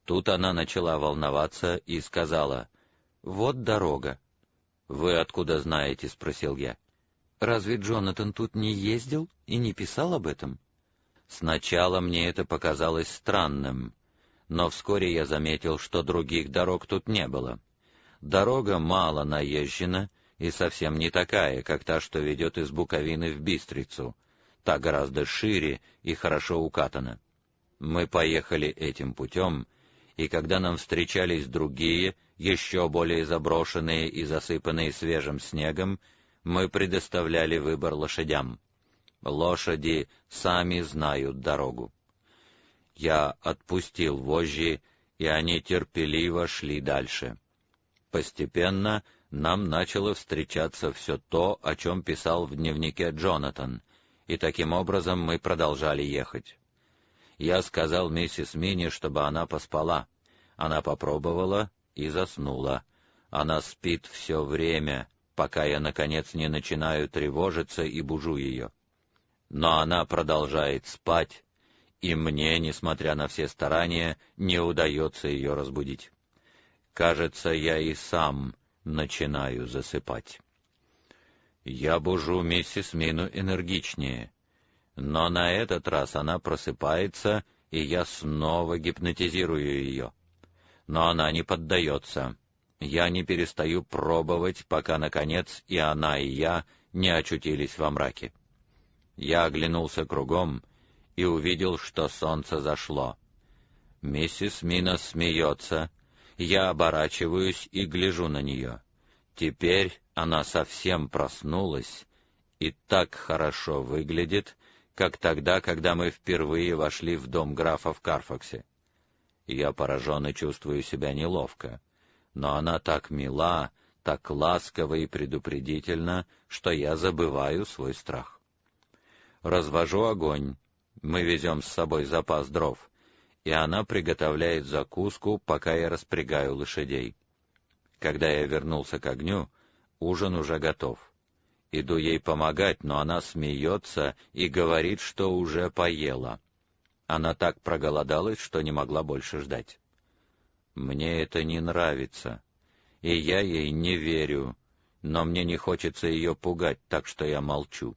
Тут она начала волноваться и сказала: «Вот дорога». «Вы откуда знаете?» — спросил я. «Разве Джонатан тут не ездил и не писал об этом?» Сначала мне это показалось странным, но вскоре я заметил, что других дорог тут не было. Дорога мало наезжена и совсем не такая, как та, что ведет из Буковины в Бистрицу. Та гораздо шире и хорошо укатана. Мы поехали этим путем, и когда нам встречались другие, еще более заброшенные и засыпанные свежим снегом, мы предоставляли выбор лошадям. Лошади сами знают дорогу. Я отпустил вожжи, и они терпеливо шли дальше. Постепенно нам начало встречаться все то, о чем писал в дневнике Джонатан, и таким образом мы продолжали ехать. Я сказал миссис Минни, чтобы она поспала. Она попробовала и заснула. Она спит все время, пока я, наконец, не начинаю тревожиться и бужу ее. Но она продолжает спать, и мне, несмотря на все старания, не удается ее разбудить. Кажется, я и сам начинаю засыпать. Я бужу миссис Мину энергичнее, но на этот раз она просыпается, и я снова гипнотизирую ее. Но она не поддается. Я не перестаю пробовать, пока, наконец, и она, и я не очутились во мраке. Я оглянулся кругом и увидел, что солнце зашло. Миссис Мина смеется, я оборачиваюсь и гляжу на нее. Теперь она совсем проснулась и так хорошо выглядит, как тогда, когда мы впервые вошли в дом графа в Карфаксе. Я поражен и чувствую себя неловко, но она так мила, так ласкова и предупредительна, что я забываю свой страх. Развожу огонь, мы везем с собой запас дров, и она приготовляет закуску, пока я распрягаю лошадей. Когда я вернулся к огню, ужин уже готов. Иду ей помогать, но она смеется и говорит, что уже поела. Она так проголодалась, что не могла больше ждать. Мне это не нравится, и я ей не верю, но мне не хочется ее пугать, так что я молчу.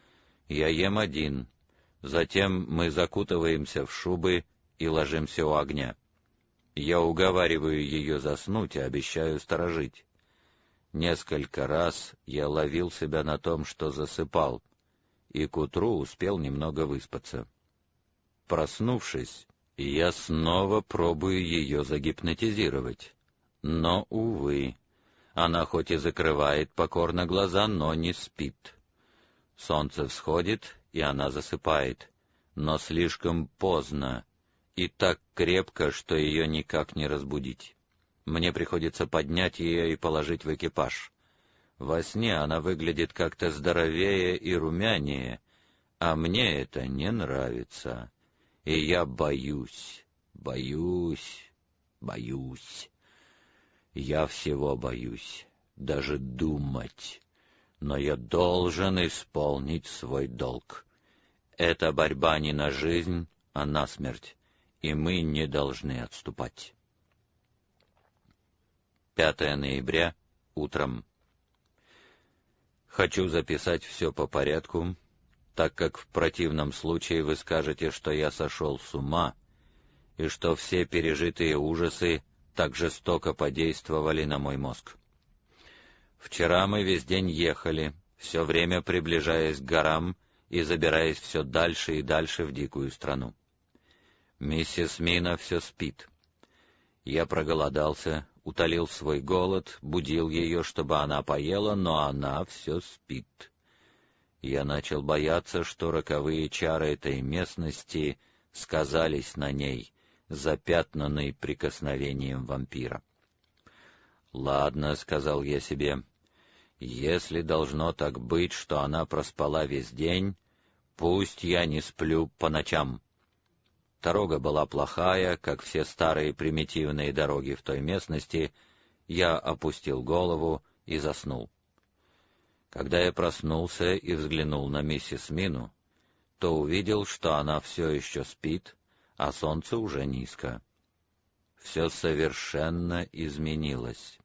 Я ем один, затем мы закутываемся в шубы и ложимся у огня. Я уговариваю ее заснуть и обещаю сторожить. Несколько раз я ловил себя на том, что засыпал, и к утру успел немного выспаться. Проснувшись, я снова пробую ее загипнотизировать. Но, увы, она хоть и закрывает покорно глаза, но не спит. Солнце всходит, и она засыпает, но слишком поздно и так крепко, что ее никак не разбудить. Мне приходится поднять ее и положить в экипаж. Во сне она выглядит как-то здоровее и румянее, а мне это не нравится, и я боюсь. Я всего боюсь, даже думать. Но я должен исполнить свой долг. Это борьба не на жизнь, а на смерть, и мы не должны отступать. 5 ноября, утром. Хочу записать все по порядку, так как в противном случае вы скажете, что я сошел с ума, и что все пережитые ужасы так жестоко подействовали на мой мозг. Вчера мы весь день ехали, все время приближаясь к горам и забираясь все дальше и дальше в дикую страну. Миссис Мина все спит. Я проголодался, утолил свой голод, будил ее, чтобы она поела, но она все спит. Я начал бояться, что роковые чары этой местности сказались на ней, запятнанной прикосновением вампира. «Ладно», — сказал я себе, — «если должно так быть, что она проспала весь день, пусть я не сплю по ночам». Дорога была плохая, как все старые примитивные дороги в той местности. Я опустил голову и заснул. Когда я проснулся и взглянул на миссис Мину, то увидел, что она все еще спит, а солнце уже низко. все совершенно изменилось.